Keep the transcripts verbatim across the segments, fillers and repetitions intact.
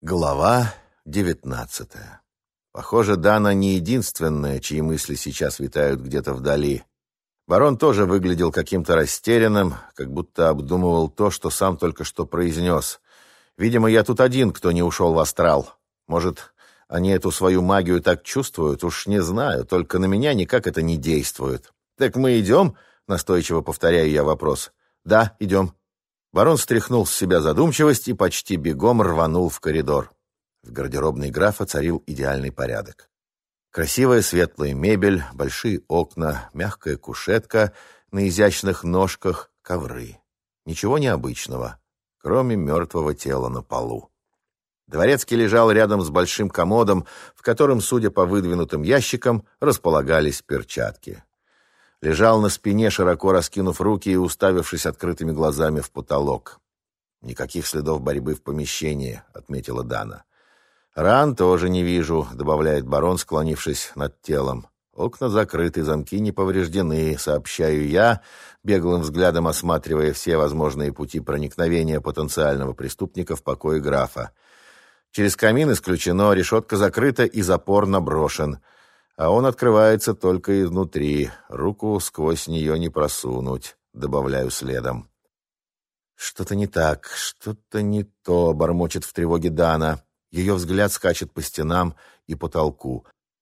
Глава девятнадцатая. Похоже, Дана не единственная, чьи мысли сейчас витают где-то вдали. Барон тоже выглядел каким-то растерянным, как будто обдумывал то, что сам только что произнес. Видимо, я тут один, кто не ушел в астрал. Может, они эту свою магию так чувствуют? Уж не знаю, только на меня никак это не действует. «Так мы идем?» — настойчиво повторяю я вопрос. «Да, идем». Барон стряхнул с себя задумчивость и почти бегом рванул в коридор. В гардеробной графа царил идеальный порядок. Красивая светлая мебель, большие окна, мягкая кушетка на изящных ножках, ковры. Ничего необычного, кроме мертвого тела на полу. Дворецкий лежал рядом с большим комодом, в котором, судя по выдвинутым ящикам, располагались перчатки. Лежал на спине, широко раскинув руки и уставившись открытыми глазами в потолок. «Никаких следов борьбы в помещении», — отметила Дана. «Ран тоже не вижу», — добавляет барон, склонившись над телом. «Окна закрыты, замки не повреждены», — сообщаю я, беглым взглядом осматривая все возможные пути проникновения потенциального преступника в покой графа. Через камин исключено, решетка закрыта и запор наброшен. А он открывается только изнутри, руку сквозь нее не просунуть, добавляю следом. «Что-то не так, что-то не то», — бормочет в тревоге Дана. Ее взгляд скачет по стенам и потолку.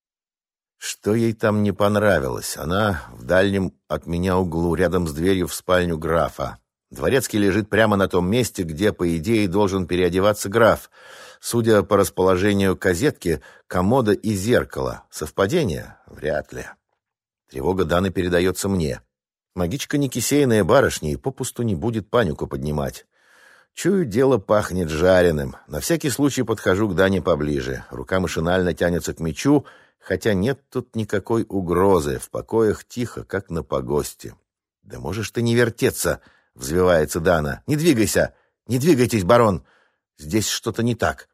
Что ей там не понравилось? Она в дальнем от меня углу, рядом с дверью в спальню графа. Дворецкий лежит прямо на том месте, где, по идее, должен переодеваться граф. Судя по расположению козетки, комода и зеркала. Совпадение? Вряд ли. Тревога Даны передается мне. Магичка не кисейная барышня и попусту не будет панику поднимать. Чую, дело пахнет жареным. На всякий случай подхожу к Дане поближе. Рука машинально тянется к мечу, хотя нет тут никакой угрозы. В покоях тихо, как на погосте. «Да можешь ты не вертеться!» — взвивается Дана. «Не двигайся! Не двигайтесь, барон! Здесь что-то не так».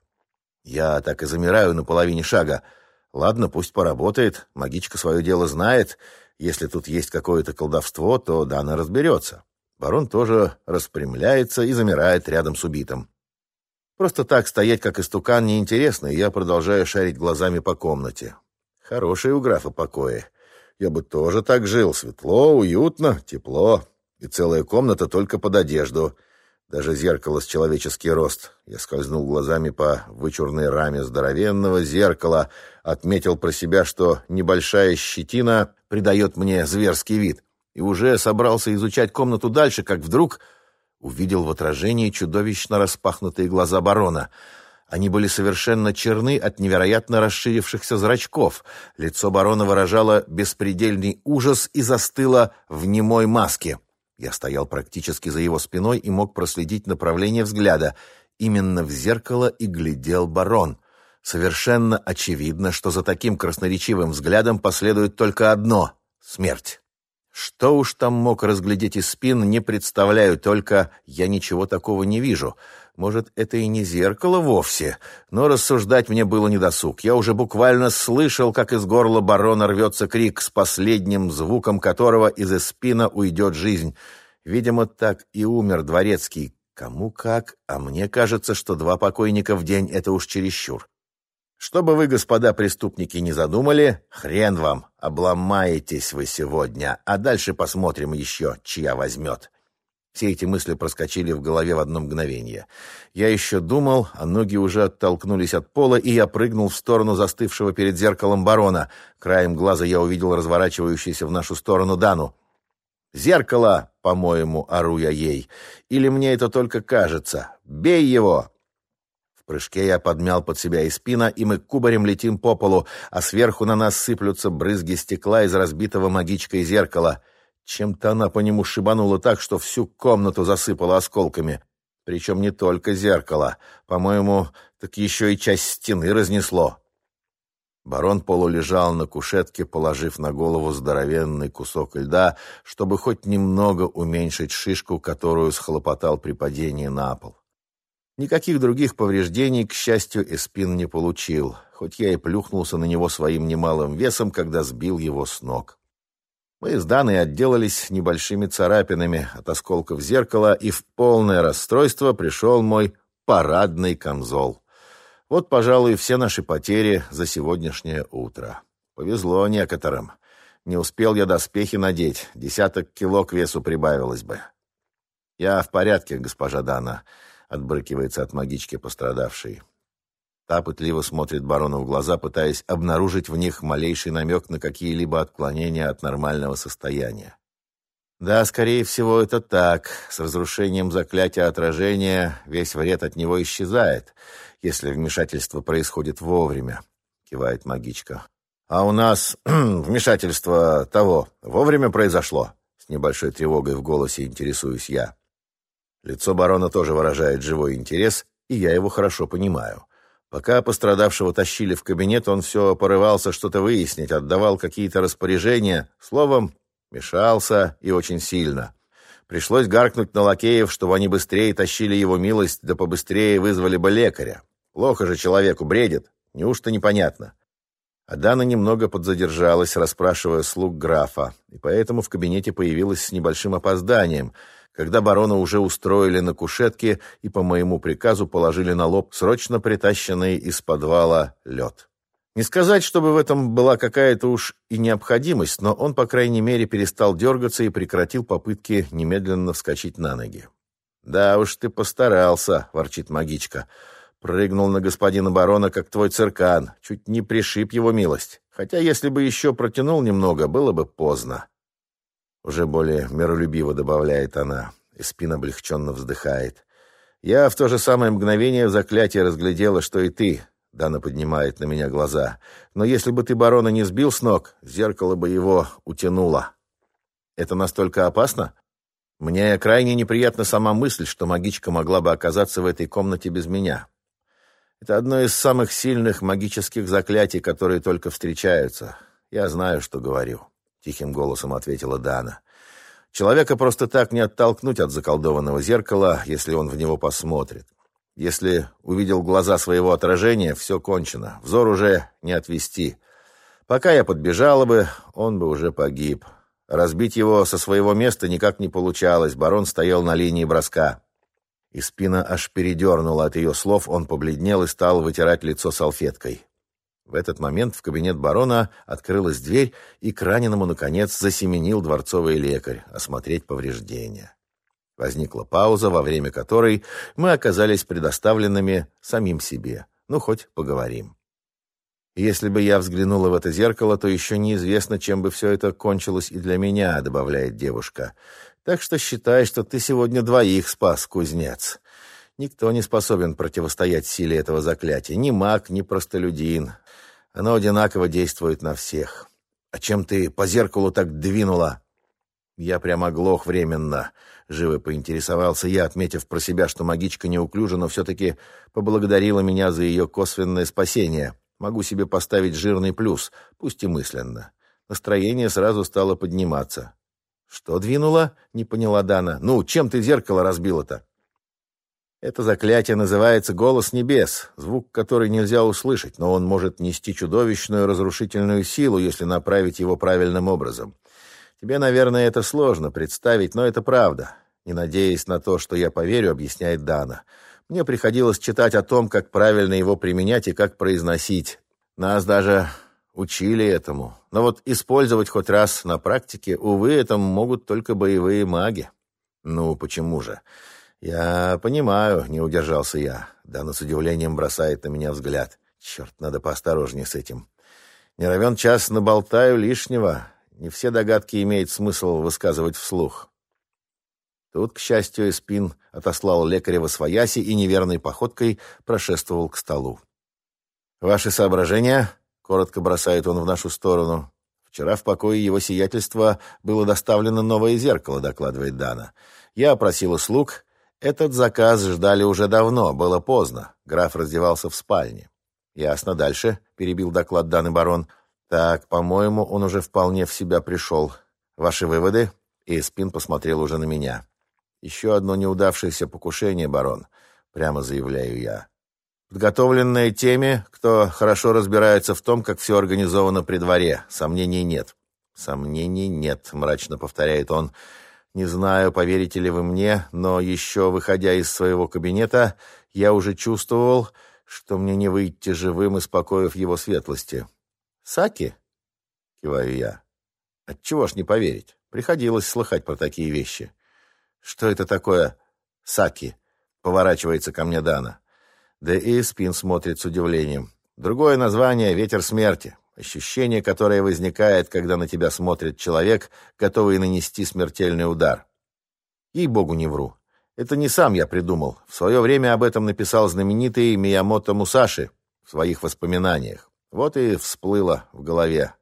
Я так и замираю на половине шага. Ладно, пусть поработает. Магичка свое дело знает. Если тут есть какое-то колдовство, то Дана разберется. Барон тоже распрямляется и замирает рядом с убитым. Просто так стоять, как истукан, неинтересно, и я продолжаю шарить глазами по комнате. Хорошие у графа покои. Я бы тоже так жил. Светло, уютно, тепло. И целая комната только под одежду. Даже зеркало с человеческий рост. Я скользнул глазами по вычурной раме здоровенного зеркала, отметил про себя, что небольшая щетина придает мне зверский вид. И уже собрался изучать комнату дальше, как вдруг увидел в отражении чудовищно распахнутые глаза барона. Они были совершенно черны от невероятно расширившихся зрачков. Лицо барона выражало беспредельный ужас и застыло в немой маске. Я стоял практически за его спиной и мог проследить направление взгляда. Именно в зеркало и глядел барон. Совершенно очевидно, что за таким красноречивым взглядом последует только одно — смерть. Что уж там мог разглядеть из спин, не представляю, только я ничего такого не вижу. Может, это и не зеркало вовсе, но рассуждать мне было недосуг. Я уже буквально слышал, как из горла барона рвется крик, с последним звуком которого из эспина уйдет жизнь. Видимо, так и умер Дворецкий. Кому как, а мне кажется, что два покойника в день — это уж чересчур. Что бы вы, господа преступники, не задумали, хрен вам, обломаетесь вы сегодня, а дальше посмотрим еще, чья возьмет. Все эти мысли проскочили в голове в одно мгновение. Я еще думал, а ноги уже оттолкнулись от пола, и я прыгнул в сторону застывшего перед зеркалом барона. Краем глаза я увидел разворачивающуюся в нашу сторону Дану. «Зеркало, по-моему, ору я ей. Или мне это только кажется? Бей его!» В прыжке я подмял под себя и спина, и мы кубарем летим по полу, а сверху на нас сыплются брызги стекла из разбитого магичкой зеркала. Чем-то она по нему шибанула так, что всю комнату засыпала осколками. Причем не только зеркало. По-моему, так еще и часть стены разнесло. Барон полулежал на кушетке, положив на голову здоровенный кусок льда, чтобы хоть немного уменьшить шишку, которую схлопотал при падении на пол. Никаких других повреждений, к счастью, Эспин не получил, хоть я и плюхнулся на него своим немалым весом, когда сбил его с ног. Мы с Даной отделались небольшими царапинами от осколков зеркала, и в полное расстройство пришел мой парадный камзол. Вот, пожалуй, все наши потери за сегодняшнее утро. Повезло некоторым. Не успел я доспехи надеть, десяток кило к весу прибавилось бы. Я в порядке, госпожа Дана, отбрыкивается от магички пострадавшей. Та пытливо смотрит барону в глаза, пытаясь обнаружить в них малейший намек на какие-либо отклонения от нормального состояния. Да, скорее всего, это так. С разрушением заклятия отражения весь вред от него исчезает, если вмешательство происходит вовремя, кивает магичка. А у нас вмешательство того вовремя произошло? С небольшой тревогой в голосе интересуюсь я. Лицо барона тоже выражает живой интерес, и я его хорошо понимаю. Пока пострадавшего тащили в кабинет, он все порывался что-то выяснить, отдавал какие-то распоряжения, словом, мешался и очень сильно. Пришлось гаркнуть на лакеев, чтобы они быстрее тащили его милость, да побыстрее вызвали бы лекаря. Плохо же человеку, бредит, неужто непонятно? А Дана немного подзадержалась, расспрашивая слуг графа, и поэтому в кабинете появилась с небольшим опозданием, когда барона уже устроили на кушетке и по моему приказу положили на лоб срочно притащенный из подвала лед. Не сказать, чтобы в этом была какая-то уж и необходимость, но он, по крайней мере, перестал дергаться и прекратил попытки немедленно вскочить на ноги. «Да уж ты постарался», — ворчит магичка. «Прыгнул на господина барона, как твой циркан, чуть не пришиб его милость. Хотя, если бы еще протянул немного, было бы поздно». Уже более миролюбиво добавляет она, и спина облегченно вздыхает. «Я в то же самое мгновение в заклятии разглядела, что и ты». Дана поднимает на меня глаза. «Но если бы ты барона не сбил с ног, зеркало бы его утянуло». «Это настолько опасно?» «Мне крайне неприятна сама мысль, что магичка могла бы оказаться в этой комнате без меня. Это одно из самых сильных магических заклятий, которые только встречаются. Я знаю, что говорю», — тихим голосом ответила Дана. «Человека просто так не оттолкнуть от заколдованного зеркала, если он в него посмотрит. Если увидел глаза своего отражения, все кончено, взор уже не отвести. Пока я подбежала бы, он бы уже погиб. Разбить его со своего места никак не получалось, барон стоял на линии броска». И спина аж передернула от ее слов, он побледнел и стал вытирать лицо салфеткой. В этот момент в кабинет барона открылась дверь, и к раненому, наконец, засеменил дворцовый лекарь осмотреть повреждения. Возникла пауза, во время которой мы оказались предоставленными самим себе. Ну, хоть поговорим. «Если бы я взглянула в это зеркало, то еще неизвестно, чем бы все это кончилось и для меня», — добавляет девушка. «Так что считай, что ты сегодня двоих спас, кузнец. Никто не способен противостоять силе этого заклятия. Ни маг, ни простолюдин. Оно одинаково действует на всех. А чем ты по зеркалу так двинула?» Я прямо оглох временно. Живо поинтересовался я, отметив про себя, что магичка неуклюжа, но все-таки поблагодарила меня за ее косвенное спасение. Могу себе поставить жирный плюс, пусть и мысленно. Настроение сразу стало подниматься. «Что двинула?» — не поняла Дана. «Ну, чем ты зеркало разбила-то?» «Это заклятие называется «Голос небес», звук, который нельзя услышать, но он может нести чудовищную разрушительную силу, если направить его правильным образом. Тебе, наверное, это сложно представить, но это правда. Не надеясь на то, что я поверю, объясняет Дана. Мне приходилось читать о том, как правильно его применять и как произносить. Нас даже учили этому. Но вот использовать хоть раз на практике, увы, это могут только боевые маги. Ну, почему же? Я понимаю, не удержался я. Дана с удивлением бросает на меня взгляд. Черт, надо поосторожнее с этим. Не равен час наболтаю лишнего. Не все догадки имеет смысл высказывать вслух. Тут, к счастью, Эспин отослал лекаря восвояси и неверной походкой прошествовал к столу. «Ваши соображения?» — коротко бросает он в нашу сторону. «Вчера в покое его сиятельства было доставлено новое зеркало», — докладывает Дана. «Я опросила слуг. Этот заказ ждали уже давно, было поздно. Граф раздевался в спальне». «Ясно, дальше», — перебил доклад Даны барон. «Так, по-моему, он уже вполне в себя пришел. Ваши выводы?» И Эспин посмотрел уже на меня. «Еще одно неудавшееся покушение, барон», — прямо заявляю я. «Подготовленное теми, кто хорошо разбирается в том, как все организовано при дворе. Сомнений нет». «Сомнений нет», — мрачно повторяет он. «Не знаю, поверите ли вы мне, но еще выходя из своего кабинета, я уже чувствовал, что мне не выйти живым из покоев его светлости. Саки? Киваю я. Отчего ж не поверить? Приходилось слыхать про такие вещи. Что это такое саки? Поворачивается ко мне Дана. Да и Спин смотрит с удивлением. Другое название — ветер смерти. Ощущение, которое возникает, когда на тебя смотрит человек, готовый нанести смертельный удар. Ей-богу, не вру. Это не сам я придумал. В свое время об этом написал знаменитый Миямото Мусаши в своих воспоминаниях. Вот и всплыло в голове.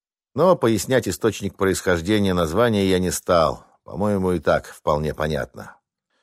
Но пояснять источник происхождения названия я не стал. По-моему, и так вполне понятно.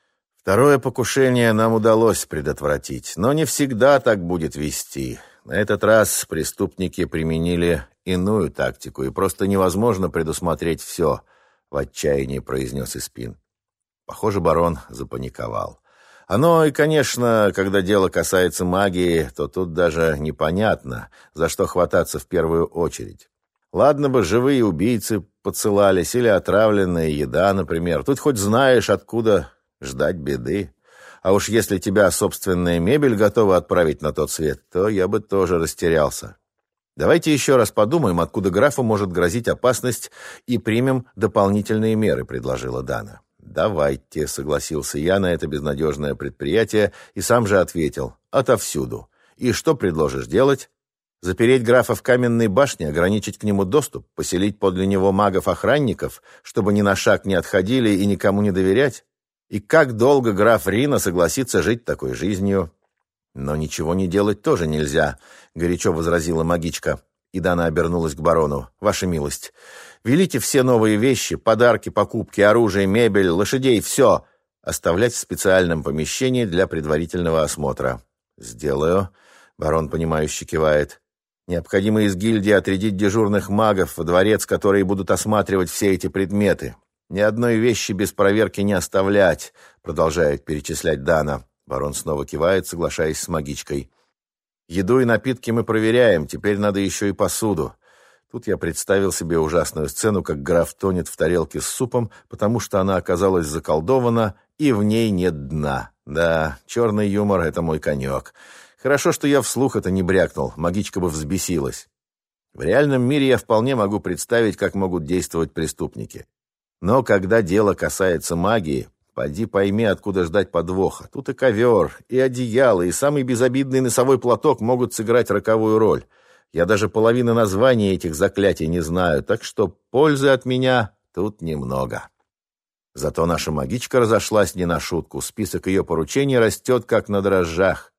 Второе покушение нам удалось предотвратить, но не всегда так будет вести. На этот раз преступники применили иную тактику, и просто невозможно предусмотреть все, в отчаянии произнес Испин. Похоже, барон запаниковал. Оно и, конечно, когда дело касается магии, то тут даже непонятно, за что хвататься в первую очередь. Ладно бы живые убийцы подсылались или отравленная еда, например. Тут хоть знаешь, откуда ждать беды. А уж если тебя собственная мебель готова отправить на тот свет, то я бы тоже растерялся. Давайте еще раз подумаем, откуда графу может грозить опасность, и примем дополнительные меры, предложила Дана. «Давайте», — согласился я на это безнадежное предприятие и сам же ответил: «Отовсюду. И что предложишь делать? Запереть графа в каменной башне, ограничить к нему доступ, поселить подле него магов-охранников, чтобы ни на шаг не отходили и никому не доверять? И как долго граф Рино согласится жить такой жизнью?» «Но ничего не делать тоже нельзя», — горячо возразила магичка. И Дана обернулась к барону. «Ваша милость, велите все новые вещи, подарки, покупки, оружие, мебель, лошадей, все оставлять в специальном помещении для предварительного осмотра». «Сделаю», — барон, понимающе кивает. «Необходимо из гильдии отрядить дежурных магов во дворец, которые будут осматривать все эти предметы. Ни одной вещи без проверки не оставлять», — продолжает перечислять Дана. Барон снова кивает, соглашаясь с магичкой. «Еду и напитки мы проверяем, теперь надо еще и посуду». Тут я представил себе ужасную сцену, как граф тонет в тарелке с супом, потому что она оказалась заколдована, и в ней нет дна. Да, черный юмор — это мой конек. Хорошо, что я вслух это не брякнул, магичка бы взбесилась. В реальном мире я вполне могу представить, как могут действовать преступники. Но когда дело касается магии, поди пойми, откуда ждать подвоха. Тут и ковер, и одеяло, и самый безобидный носовой платок могут сыграть роковую роль. Я даже половины названий этих заклятий не знаю, так что пользы от меня тут немного. Зато наша магичка разошлась не на шутку. Список ее поручений растет, как на дрожжах.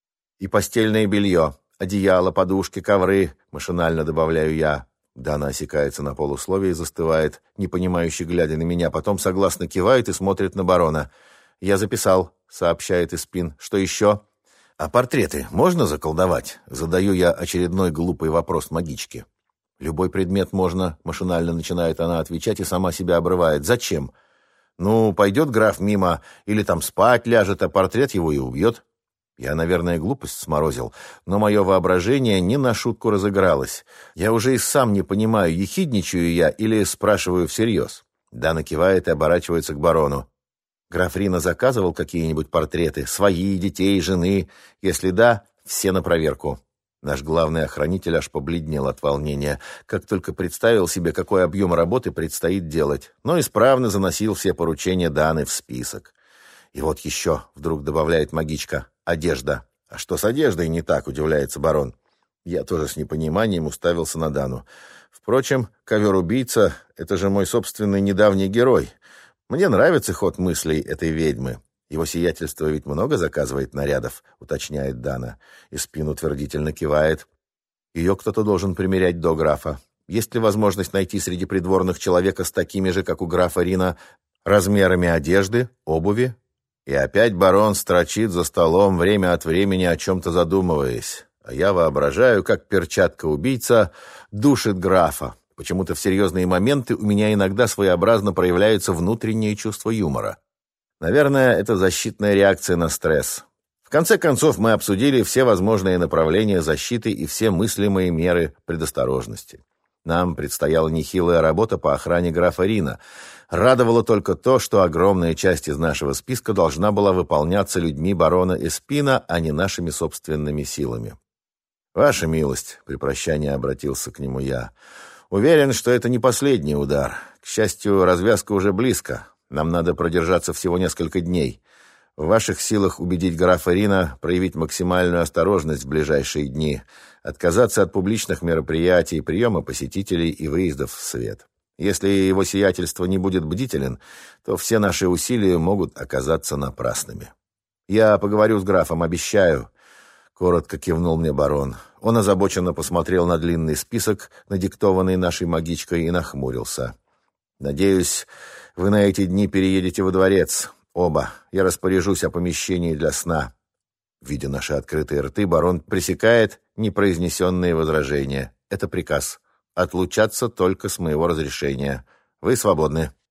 И постельное белье, одеяло, подушки, ковры, машинально добавляю я. Дана осекается на полусловие и застывает, непонимающе глядя на меня, потом согласно кивает и смотрит на барона. «Я записал», — сообщает Испин. «Что еще?» «А портреты можно заколдовать?» Задаю я очередной глупый вопрос магичке. «Любой предмет можно», — машинально начинает она отвечать и сама себя обрывает. «Зачем?» «Ну, пойдет граф мимо или там спать ляжет, а портрет его и убьет». Я, наверное, глупость сморозил, но мое воображение не на шутку разыгралось. Я уже и сам не понимаю, ехидничаю я или спрашиваю всерьез. Дана кивает и оборачивается к барону. «Граф Рино заказывал какие-нибудь портреты? Свои, детей, жены? Если да, все на проверку». Наш главный охранитель аж побледнел от волнения, как только представил себе, какой объем работы предстоит делать, но исправно заносил все поручения Даны в список. «И вот еще», — вдруг добавляет магичка, — «одежда». «А что с одеждой не так?» — удивляется барон. Я тоже с непониманием уставился на Дану. Впрочем, ковер-убийца — это же мой собственный недавний герой. Мне нравится ход мыслей этой ведьмы. Его сиятельство ведь много заказывает нарядов, уточняет Дана, и Спин утвердительно кивает. Ее кто-то должен примерять до графа. Есть ли возможность найти среди придворных человека с такими же, как у графа Рино, размерами одежды, обуви? И опять барон строчит за столом, время от времени о чем-то задумываясь. А я воображаю, как перчатка-убийца душит графа. Почему-то в серьезные моменты у меня иногда своеобразно проявляется внутреннее чувство юмора. Наверное, это защитная реакция на стресс. В конце концов, мы обсудили все возможные направления защиты и все мыслимые меры предосторожности. Нам предстояла нехилая работа по охране графа Рина. Радовало только то, что огромная часть из нашего списка должна была выполняться людьми барона Эспина, а не нашими собственными силами. «Ваша милость», — при прощании обратился к нему я, — «уверен, что это не последний удар. К счастью, развязка уже близко. Нам надо продержаться всего несколько дней. В ваших силах убедить графа Рина проявить максимальную осторожность в ближайшие дни, отказаться от публичных мероприятий, приема посетителей и выездов в свет. Если его сиятельство не будет бдителен, то все наши усилия могут оказаться напрасными. Я поговорю с графом, обещаю», — коротко кивнул мне барон. Он озабоченно посмотрел на длинный список, надиктованный нашей магичкой, и нахмурился. «Надеюсь, вы на эти дни переедете во дворец. Оба. Я распоряжусь о помещении для сна». Видя наши открытые рты, барон пресекает непроизнесенные возражения. «Это приказ. Отлучаться только с моего разрешения. Вы свободны».